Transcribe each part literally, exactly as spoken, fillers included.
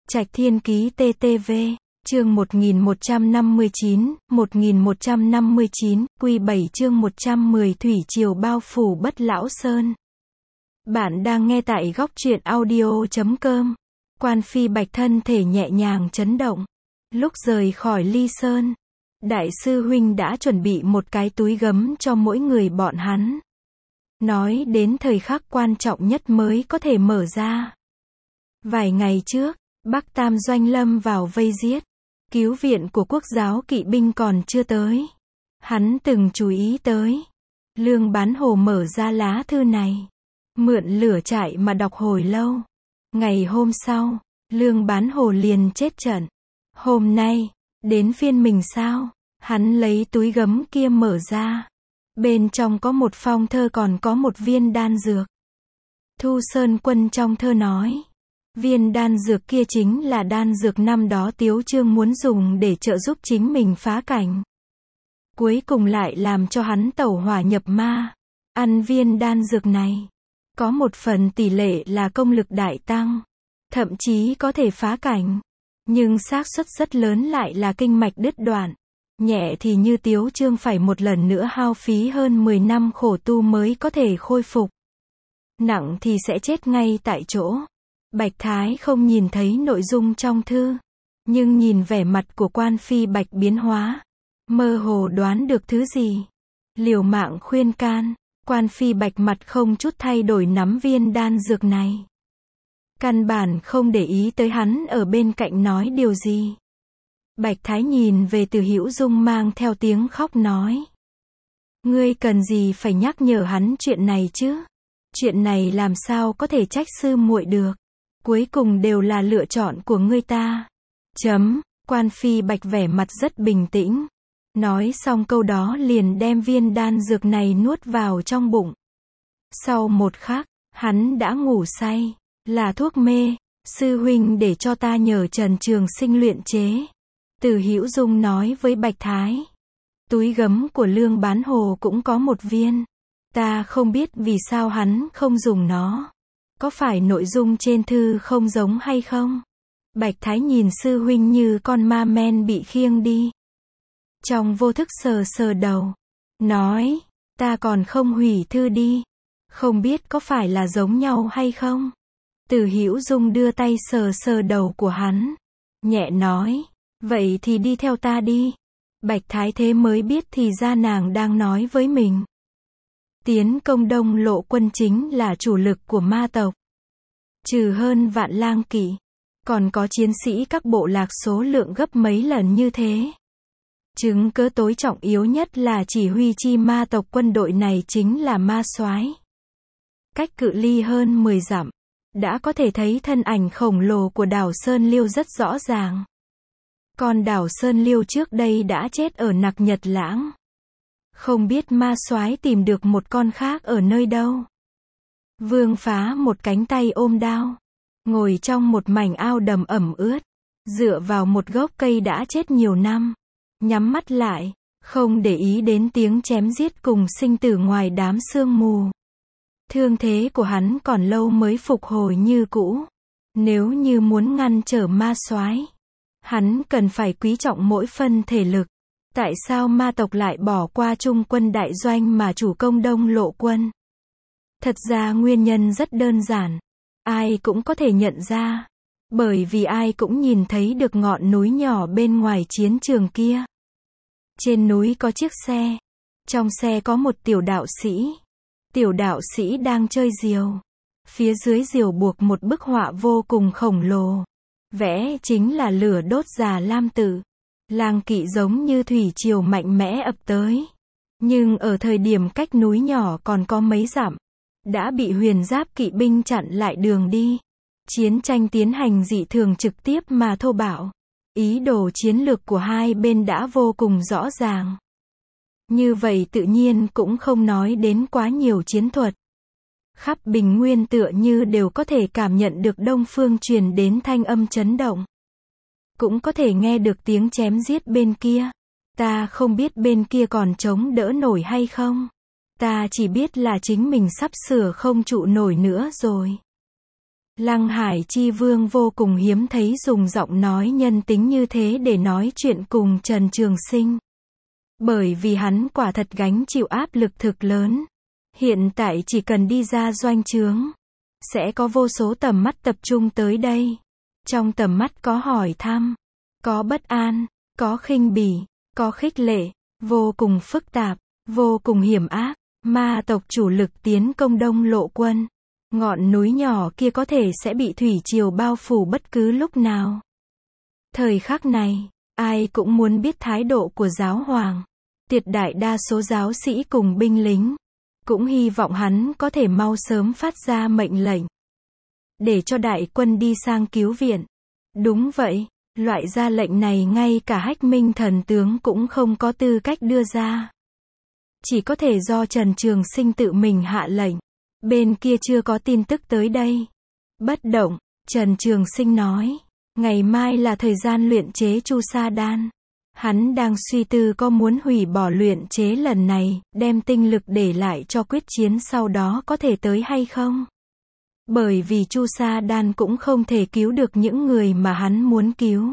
Trạch Thiên Ký tê tê vê, chương một nghìn một trăm năm mươi chín, một nghìn một trăm năm mươi chín, Quy bảy chương một trăm mười Thủy triều bao phủ Bất Lão Sơn. Bạn đang nghe tại góc truyện audio chấm com. Quan Phi Bạch thân thể nhẹ nhàng chấn động. Lúc rời khỏi Ly Sơn, Đại sư huynh đã chuẩn bị một cái túi gấm cho mỗi người bọn hắn. Nói đến thời khắc quan trọng nhất mới có thể mở ra. Vài ngày trước, Bắc Tam Doanh lâm vào vây giết. Cứu viện của quốc giáo kỵ binh còn chưa tới. Hắn từng chú ý tới. Lương Bán Hồ mở ra lá thư này. Mượn lửa trại mà đọc hồi lâu. Ngày hôm sau, Lương Bán Hồ liền chết trận. Hôm nay, đến phiên mình sao? Hắn lấy túi gấm kia mở ra. Bên trong có một phong thơ còn có một viên đan dược. Thu Sơn Quân trong thơ nói. Viên đan dược kia chính là đan dược năm đó Tiếu Trương muốn dùng để trợ giúp chính mình phá cảnh. Cuối cùng lại làm cho hắn tẩu hỏa nhập ma. Ăn viên đan dược này. Có một phần tỷ lệ là công lực đại tăng. Thậm chí có thể phá cảnh. Nhưng xác suất rất lớn lại là kinh mạch đứt đoạn. Nhẹ thì như Tiếu Trương phải một lần nữa hao phí hơn mười năm khổ tu mới có thể khôi phục. Nặng thì sẽ chết ngay tại chỗ. Bạch Thái không nhìn thấy nội dung trong thư. Nhưng nhìn vẻ mặt của Quan Phi Bạch biến hóa. Mơ hồ đoán được thứ gì. Liều mạng khuyên can. Quan Phi Bạch mặt không chút thay đổi nắm viên đan dược này. Căn bản không để ý tới hắn ở bên cạnh nói điều gì. Bạch Thái nhìn về Từ Hữu Dung mang theo tiếng khóc nói. Ngươi cần gì phải nhắc nhở hắn chuyện này chứ? Chuyện này làm sao có thể trách sư muội được? Cuối cùng đều là lựa chọn của ngươi ta. Chấm, Quan Phi Bạch vẻ mặt rất bình tĩnh. Nói xong câu đó liền đem viên đan dược này nuốt vào trong bụng. Sau một khắc, hắn đã ngủ say. Là thuốc mê, sư huynh để cho ta nhờ Trần Trường Sinh luyện chế. Từ Hữu Dung nói với Bạch Thái. Túi gấm của Lương Bán Hồ cũng có một viên. Ta không biết vì sao hắn không dùng nó. Có phải nội dung trên thư không giống hay không? Bạch Thái nhìn sư huynh như con ma men bị khiêng đi. Trong vô thức sờ sờ đầu. Nói, ta còn không hủy thư đi. Không biết có phải là giống nhau hay không? Từ Hữu Dung đưa tay sờ sờ đầu của hắn. Nhẹ nói, vậy thì đi theo ta đi. Bạch Thái thế mới biết thì ra nàng đang nói với mình. Tiến công Đông Lộ quân chính là chủ lực của ma tộc. Trừ hơn vạn lang kỵ. Còn có chiến sĩ các bộ lạc số lượng gấp mấy lần như thế. Chứng cớ tối trọng yếu nhất là chỉ huy chi ma tộc quân đội này chính là ma soái. Cách cự ly hơn mười dặm. Đã có thể thấy thân ảnh khổng lồ của đảo Sơn Liêu rất rõ ràng. Còn đảo Sơn Liêu trước đây đã chết ở Nặc Nhật Lãng. Không biết ma soái tìm được một con khác ở nơi đâu. Vương Phá một cánh tay ôm đao. Ngồi trong một mảnh ao đầm ẩm ướt. Dựa vào một gốc cây đã chết nhiều năm. Nhắm mắt lại. Không để ý đến tiếng chém giết cùng sinh tử ngoài đám sương mù. Thương thế của hắn còn lâu mới phục hồi như cũ. Nếu như muốn ngăn trở ma soái, hắn cần phải quý trọng mỗi phân thể lực. Tại sao ma tộc lại bỏ qua Trung quân đại doanh mà chủ công Đông Lộ quân? Thật ra nguyên nhân rất đơn giản. Ai cũng có thể nhận ra. Bởi vì ai cũng nhìn thấy được ngọn núi nhỏ bên ngoài chiến trường kia. Trên núi có chiếc xe. Trong xe có một tiểu đạo sĩ. Tiểu đạo sĩ đang chơi diều. Phía dưới diều buộc một bức họa vô cùng khổng lồ. Vẽ chính là lửa đốt Già Lam Tự. Lang kỵ giống như thủy triều mạnh mẽ ập tới. Nhưng ở thời điểm cách núi nhỏ còn có mấy dặm. Đã bị huyền giáp kỵ binh chặn lại đường đi. Chiến tranh tiến hành dị thường trực tiếp mà thô bạo. Ý đồ chiến lược của hai bên đã vô cùng rõ ràng. Như vậy tự nhiên cũng không nói đến quá nhiều chiến thuật. Khắp Bình Nguyên tựa như đều có thể cảm nhận được đông phương truyền đến thanh âm chấn động. Cũng có thể nghe được tiếng chém giết bên kia. Ta không biết bên kia còn chống đỡ nổi hay không. Ta chỉ biết là chính mình sắp sửa không trụ nổi nữa rồi. Lăng Hải Chi Vương vô cùng hiếm thấy dùng giọng nói nhân tính như thế để nói chuyện cùng Trần Trường Sinh. Bởi vì hắn quả thật gánh chịu áp lực thực lớn. Hiện tại chỉ cần đi ra doanh trướng, sẽ có vô số tầm mắt tập trung tới đây. Trong tầm mắt có hỏi thăm, có bất an, có khinh bỉ, có khích lệ, vô cùng phức tạp, vô cùng hiểm ác. Ma tộc chủ lực tiến công Đông Lộ quân. Ngọn núi nhỏ kia có thể sẽ bị thủy triều bao phủ bất cứ lúc nào. Thời khắc này, ai cũng muốn biết thái độ của giáo hoàng. Tuyệt đại đa số giáo sĩ cùng binh lính cũng hy vọng hắn có thể mau sớm phát ra mệnh lệnh, để cho đại quân đi sang cứu viện. Đúng vậy, loại ra lệnh này ngay cả Hách Minh thần tướng cũng không có tư cách đưa ra. Chỉ có thể do Trần Trường Sinh tự mình hạ lệnh. Bên kia chưa có tin tức tới đây. Bất động, Trần Trường Sinh nói, ngày mai là thời gian luyện chế Chu Sa Đan. Hắn đang suy tư có muốn hủy bỏ luyện chế lần này, đem tinh lực để lại cho quyết chiến sau đó có thể tới hay không. Bởi vì Chu Sa Đan cũng không thể cứu được những người mà hắn muốn cứu.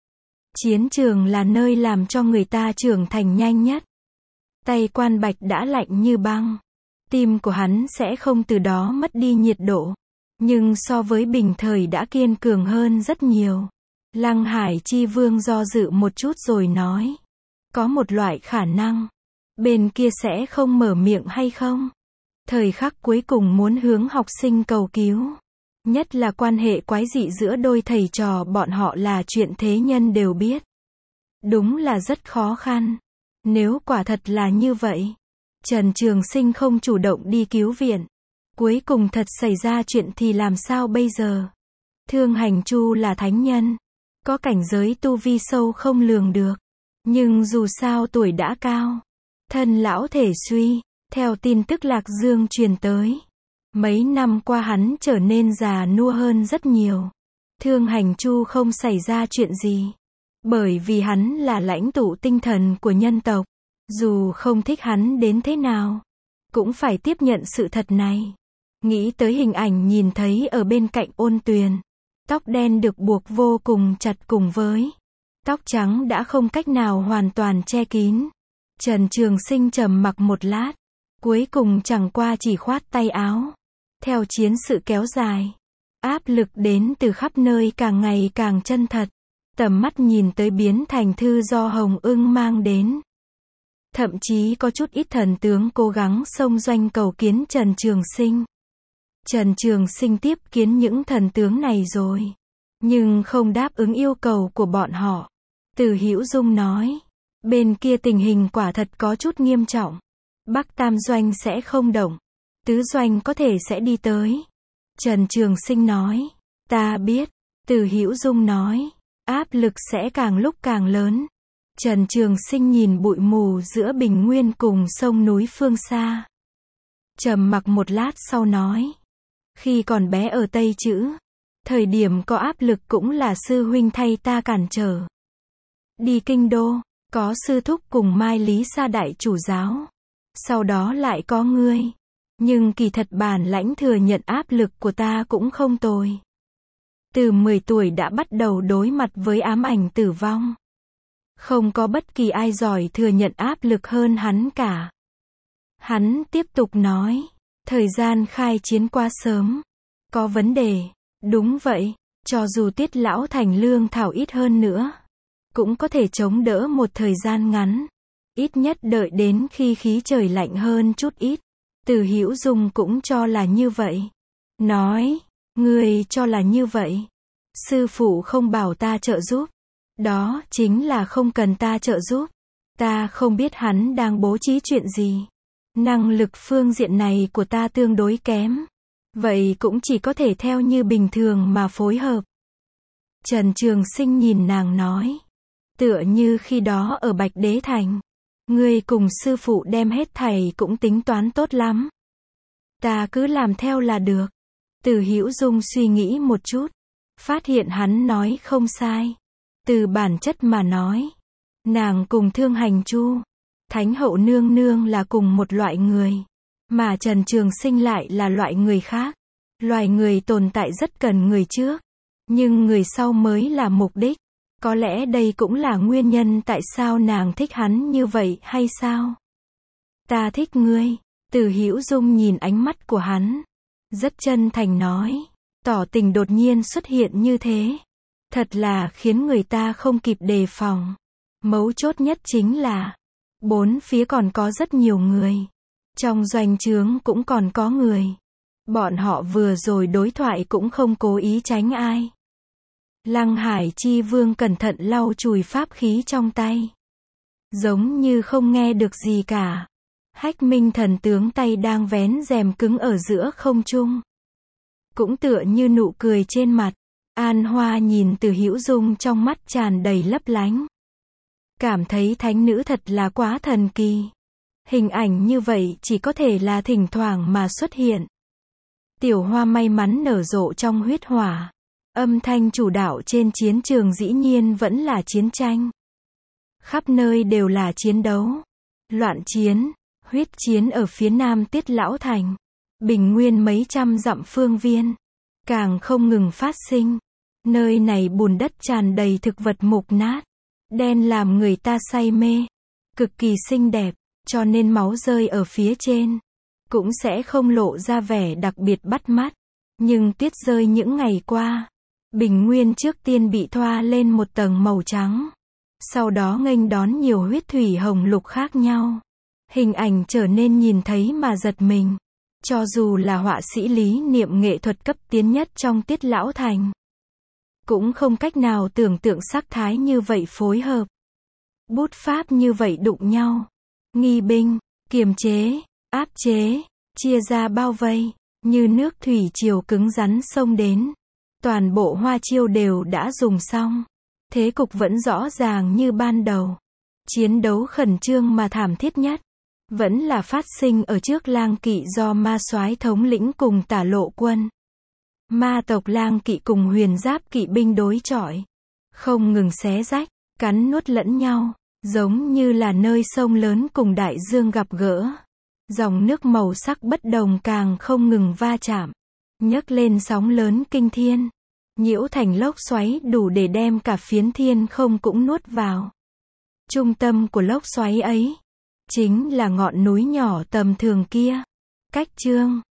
Chiến trường là nơi làm cho người ta trưởng thành nhanh nhất. Tay Quan Bạch đã lạnh như băng. Tim của hắn sẽ không từ đó mất đi nhiệt độ. Nhưng so với bình thời đã kiên cường hơn rất nhiều. Lăng Hải Chi Vương do dự một chút rồi nói. Có một loại khả năng. Bên kia sẽ không mở miệng hay không? Thời khắc cuối cùng muốn hướng học sinh cầu cứu. Nhất là quan hệ quái dị giữa đôi thầy trò bọn họ là chuyện thế nhân đều biết. Đúng là rất khó khăn. Nếu quả thật là như vậy, Trần Trường Sinh không chủ động đi cứu viện, cuối cùng thật xảy ra chuyện thì làm sao bây giờ? Thương Hành Chu là thánh nhân, có cảnh giới tu vi sâu không lường được, nhưng dù sao tuổi đã cao, thân lão thể suy, theo tin tức Lạc Dương truyền tới, mấy năm qua hắn trở nên già nua hơn rất nhiều. Thương Hành Chu không xảy ra chuyện gì, bởi vì hắn là lãnh tụ tinh thần của nhân tộc. Dù không thích hắn đến thế nào, cũng phải tiếp nhận sự thật này. Nghĩ tới hình ảnh nhìn thấy ở bên cạnh Ôn Tuyền. Tóc đen được buộc vô cùng chặt cùng với tóc trắng đã không cách nào hoàn toàn che kín. Trần Trường Sinh trầm mặc một lát, cuối cùng chẳng qua chỉ khoát tay áo. Theo chiến sự kéo dài, áp lực đến từ khắp nơi càng ngày càng chân thật. Tầm mắt nhìn tới biến thành thư do Hồng Ưng mang đến. Thậm chí có chút ít thần tướng cố gắng xông doanh cầu kiến Trần Trường Sinh. Trần Trường Sinh tiếp kiến những thần tướng này rồi, nhưng không đáp ứng yêu cầu của bọn họ. Từ Hữu Dung nói, bên kia tình hình quả thật có chút nghiêm trọng. Bắc Tam Doanh sẽ không động, Tứ Doanh có thể sẽ đi tới. Trần Trường Sinh nói, ta biết. Từ Hữu Dung nói, áp lực sẽ càng lúc càng lớn. Trần Trường Sinh nhìn bụi mù giữa bình nguyên cùng sông núi phương xa. Trầm mặc một lát sau nói. Khi còn bé ở Tây Chữ, thời điểm có áp lực cũng là sư huynh thay ta cản trở. Đi kinh đô, có sư thúc cùng Mai Lý Sa đại chủ giáo. Sau đó lại có ngươi. Nhưng kỳ thật bản lãnh thừa nhận áp lực của ta cũng không tồi. Từ mười tuổi đã bắt đầu đối mặt với ám ảnh tử vong. Không có bất kỳ ai giỏi thừa nhận áp lực hơn hắn cả. Hắn tiếp tục nói, thời gian khai chiến quá sớm. Có vấn đề. Đúng vậy, cho dù Tiết lão thành lương thảo ít hơn nữa, cũng có thể chống đỡ một thời gian ngắn. Ít nhất đợi đến khi khí trời lạnh hơn chút ít. Từ Hữu Dung cũng cho là như vậy. Nói, ngươi cho là như vậy. Sư phụ không bảo ta trợ giúp. Đó chính là không cần ta trợ giúp. Ta không biết hắn đang bố trí chuyện gì. Năng lực phương diện này của ta tương đối kém. Vậy cũng chỉ có thể theo như bình thường mà phối hợp. Trần Trường Sinh nhìn nàng nói. Tựa như khi đó ở Bạch Đế Thành. Ngươi cùng sư phụ đem hết thảy cũng tính toán tốt lắm. Ta cứ làm theo là được. Từ Hữu Dung suy nghĩ một chút. Phát hiện hắn nói không sai. Từ bản chất mà nói. Nàng cùng Thương Hành Chu, Thánh hậu nương nương là cùng một loại người. Mà Trần Trường Sinh lại là loại người khác. Loài người tồn tại rất cần người trước, nhưng người sau mới là mục đích. Có lẽ đây cũng là nguyên nhân tại sao nàng thích hắn như vậy hay sao? Ta thích ngươi. Từ Hữu Dung nhìn ánh mắt của hắn, rất chân thành nói, tỏ tình đột nhiên xuất hiện như thế, thật là khiến người ta không kịp đề phòng. Mấu chốt nhất chính là, bốn phía còn có rất nhiều người. Trong doanh trướng cũng còn có người. Bọn họ vừa rồi đối thoại cũng không cố ý tránh ai. Lăng Hải Chi Vương cẩn thận lau chùi pháp khí trong tay. Giống như không nghe được gì cả. Hách Minh thần tướng tay đang vén rèm cứng ở giữa không trung. Cũng tựa như nụ cười trên mặt. An Hoa nhìn Từ Hữu Dung trong mắt tràn đầy lấp lánh. Cảm thấy thánh nữ thật là quá thần kỳ. Hình ảnh như vậy chỉ có thể là thỉnh thoảng mà xuất hiện. Tiểu Hoa may mắn nở rộ trong huyết hỏa. Âm thanh chủ đạo trên chiến trường dĩ nhiên vẫn là chiến tranh. Khắp nơi đều là chiến đấu. Loạn chiến, huyết chiến ở phía nam Tiết Lão Thành. Bình nguyên mấy trăm dặm phương viên. Càng không ngừng phát sinh. Nơi này bùn đất tràn đầy thực vật mục nát. Đen làm người ta say mê. Cực kỳ xinh đẹp, cho nên máu rơi ở phía trên. Cũng sẽ không lộ ra vẻ đặc biệt bắt mắt. Nhưng tuyết rơi những ngày qua. Bình nguyên trước tiên bị thoa lên một tầng màu trắng. Sau đó nghênh đón nhiều huyết thủy hồng lục khác nhau. Hình ảnh trở nên nhìn thấy mà giật mình. Cho dù là họa sĩ lý niệm nghệ thuật cấp tiến nhất trong Tiết Lão Thành. Cũng không cách nào tưởng tượng sắc thái như vậy phối hợp. Bút pháp như vậy đụng nhau. Nghi binh, kiềm chế, áp chế, chia ra bao vây. Như nước thủy triều cứng rắn xông đến. Toàn bộ hoa chiêu đều đã dùng xong. Thế cục vẫn rõ ràng như ban đầu. Chiến đấu khẩn trương mà thảm thiết nhất. Vẫn là phát sinh ở trước Lang Kỵ do ma soái thống lĩnh cùng Tả Lộ quân. Ma tộc Lang Kỵ cùng Huyền Giáp kỵ binh đối chọi. Không ngừng xé rách, cắn nuốt lẫn nhau. Giống như là nơi sông lớn cùng đại dương gặp gỡ. Dòng nước màu sắc bất đồng càng không ngừng va chạm. Nhấc lên sóng lớn kinh thiên. Nhiễu thành lốc xoáy đủ để đem cả phiến thiên không cũng nuốt vào. Trung tâm của lốc xoáy ấy chính là ngọn núi nhỏ tầm thường kia. Cách chương